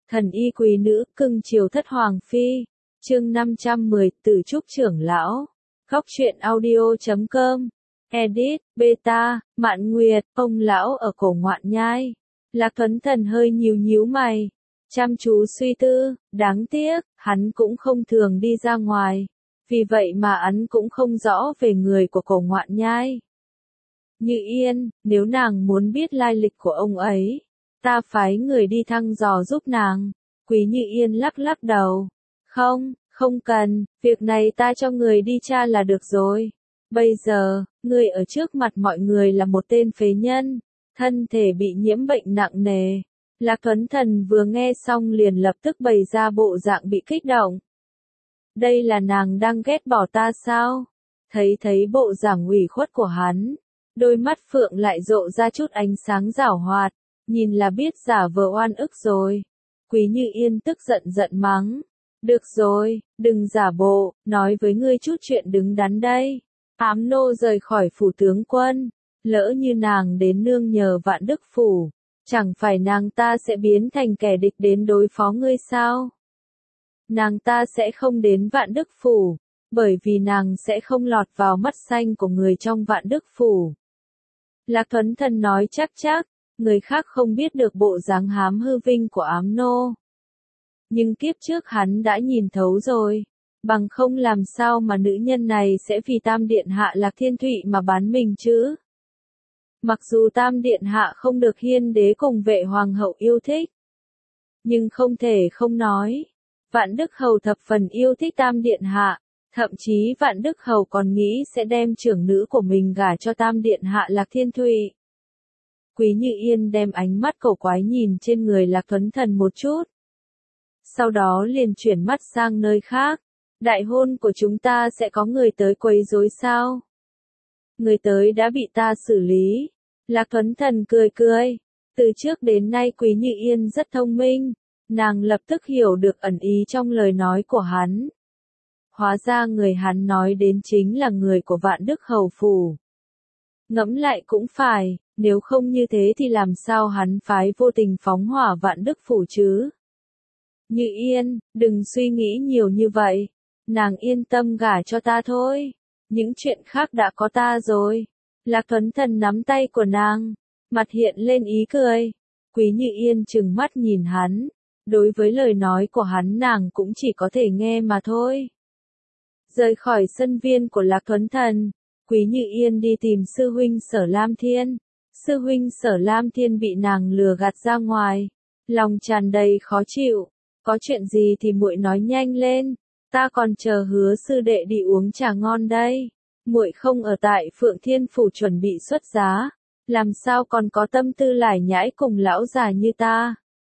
Thần y quý nữ, cưng chiều thất hoàng phi. Chương 510, Từ Trúc trưởng lão. Góc truyện audio.com. Edit, Beta, Mạn Nguyệt, ông lão ở cổ Ngoạn Nhai. Lạc Tuấn Thần hơi nhíu mày, chăm chú suy tư, đáng tiếc, hắn cũng không thường đi ra ngoài. Vì vậy mà hắn cũng không rõ về người của cổ Ngoạn Nhai. Như Yên, nếu nàng muốn biết lai lịch của ông ấy, ta phái người đi thăm dò giúp nàng. Quý Như Yên lắc đầu. Không cần, việc này ta cho người đi tra là được rồi. Bây giờ, ngươi ở trước mặt mọi người là một tên phế nhân, thân thể bị nhiễm bệnh nặng nề. Lạc Tuấn Thần vừa nghe xong liền lập tức bày ra bộ dạng bị kích động. Đây là nàng đang ghét bỏ ta sao? Thấy bộ dạng ủy khuất của hắn, đôi mắt phượng lại rộ ra chút ánh sáng giảo hoạt, nhìn là biết giả vờ oan ức rồi. Quý Như Yên tức giận mắng. Được rồi, đừng giả bộ, nói với ngươi chút chuyện đứng đắn đây. Ám nô rời khỏi phủ tướng quân, lỡ như nàng đến nương nhờ Vạn Đức phủ, chẳng phải nàng ta sẽ biến thành kẻ địch đến đối phó ngươi sao? Nàng ta sẽ không đến Vạn Đức phủ, bởi vì nàng sẽ không lọt vào mắt xanh của người trong Vạn Đức phủ. Lạc Tuấn Thần nói chắc, người khác không biết được bộ dáng hám hư vinh của ám nô. Nhưng kiếp trước hắn đã nhìn thấu rồi, bằng không làm sao mà nữ nhân này sẽ vì Tam Điện Hạ Lạc Thiên Thụy mà bán mình chứ? Mặc dù Tam Điện Hạ không được Hiên Đế cùng Vệ Hoàng hậu yêu thích, nhưng không thể không nói, Vạn Đức Hầu thập phần yêu thích Tam Điện Hạ, thậm chí Vạn Đức Hầu còn nghĩ sẽ đem trưởng nữ của mình gả cho Tam Điện Hạ Lạc Thiên Thụy. Quý Như Yên đem ánh mắt cổ quái nhìn trên người Lạc Tuấn Thần một chút, sau đó liền chuyển mắt sang nơi khác. Đại hôn của chúng ta sẽ có người tới quấy rối sao? Người tới đã bị ta xử lý. Lạc Tuấn Thần cười. Từ trước đến nay Quý Như Yên rất thông minh, nàng lập tức hiểu được ẩn ý trong lời nói của hắn. Hóa ra người hắn nói đến chính là người của Vạn Đức Hầu phủ. Ngẫm lại cũng phải, nếu không như thế thì làm sao hắn phái vô tình phóng hỏa Vạn Đức phủ chứ? Như Yên, đừng suy nghĩ nhiều như vậy. Nàng yên tâm gả cho ta thôi. Những chuyện khác đã có ta rồi. Lạc Tuấn Thần nắm tay của nàng, mặt hiện lên ý cười. Quý Như Yên trừng mắt nhìn hắn. Đối với lời nói của hắn nàng cũng chỉ có thể nghe mà thôi. Rời khỏi sân viên của Lạc Tuấn Thần, Quý Như Yên đi tìm sư huynh Sở Lam Thiên. Sư huynh Sở Lam Thiên bị nàng lừa gạt ra ngoài, lòng tràn đầy khó chịu. Có chuyện gì thì muội nói nhanh lên, ta còn chờ Hứa sư đệ đi uống trà ngon đây. Muội không ở tại Phượng Thiên phủ chuẩn bị xuất giá, làm sao còn có tâm tư lải nhải cùng lão già như ta.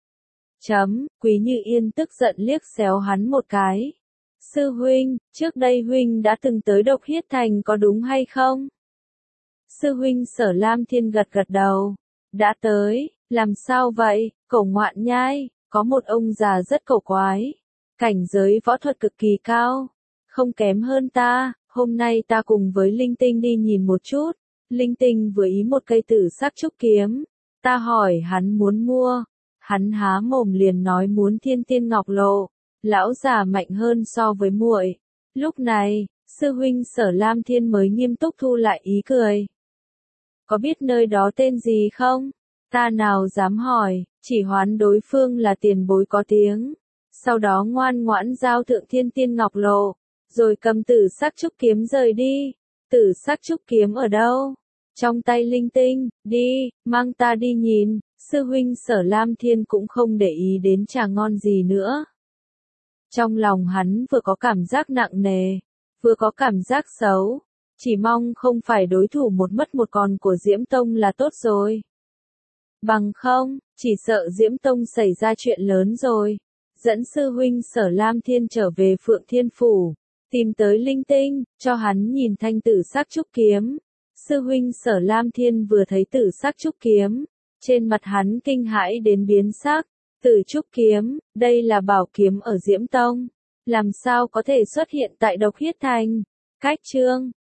Quý Như Yên tức giận liếc xéo hắn một cái. Sư huynh, trước đây huynh đã từng tới Độc Hiết Thành có đúng hay không? Sư huynh Sở Lam Thiên gật đầu. Đã tới, làm sao vậy? Cổ Ngoạn Nhai, có một ông già rất cổ quái, cảnh giới võ thuật cực kỳ cao, không kém hơn ta. Hôm nay ta cùng với Linh Tinh đi nhìn một chút. Linh Tinh vừa ý một cây tử sắc trúc kiếm, ta hỏi hắn muốn mua, hắn há mồm liền nói muốn Thiên Tiên Ngọc Lộ. Lão già mạnh hơn so với muội. Lúc này, sư huynh Sở Lam Thiên mới nghiêm túc thu lại ý cười. Có biết nơi đó tên gì không? Ta nào dám hỏi, chỉ hoán đối phương là tiền bối có tiếng. Sau đó ngoan ngoãn giao thượng Thiên Tiên Ngọc Lộ, rồi cầm tử sắc trúc kiếm rời đi. Tử sắc trúc kiếm ở đâu? Trong tay Linh Tinh. Đi, mang ta đi nhìn. Sư huynh Sở Lam Thiên cũng không để ý đến trà ngon gì nữa. Trong lòng hắn vừa có cảm giác nặng nề, vừa có cảm giác xấu, chỉ mong không phải đối thủ một mất một còn của Diễm Tông là tốt rồi. Bằng không, chỉ sợ Diễm Tông xảy ra chuyện lớn rồi. Dẫn sư huynh Sở Lam Thiên trở về Phượng Thiên phủ, tìm tới Linh Tinh, cho hắn nhìn thanh tử sắc trúc kiếm. Sư huynh Sở Lam Thiên vừa thấy tử sắc trúc kiếm, trên mặt hắn kinh hãi đến biến sắc. Tử trúc kiếm, đây là bảo kiếm ở Diễm Tông, làm sao có thể xuất hiện tại Độc Hiết Thành? Cách chương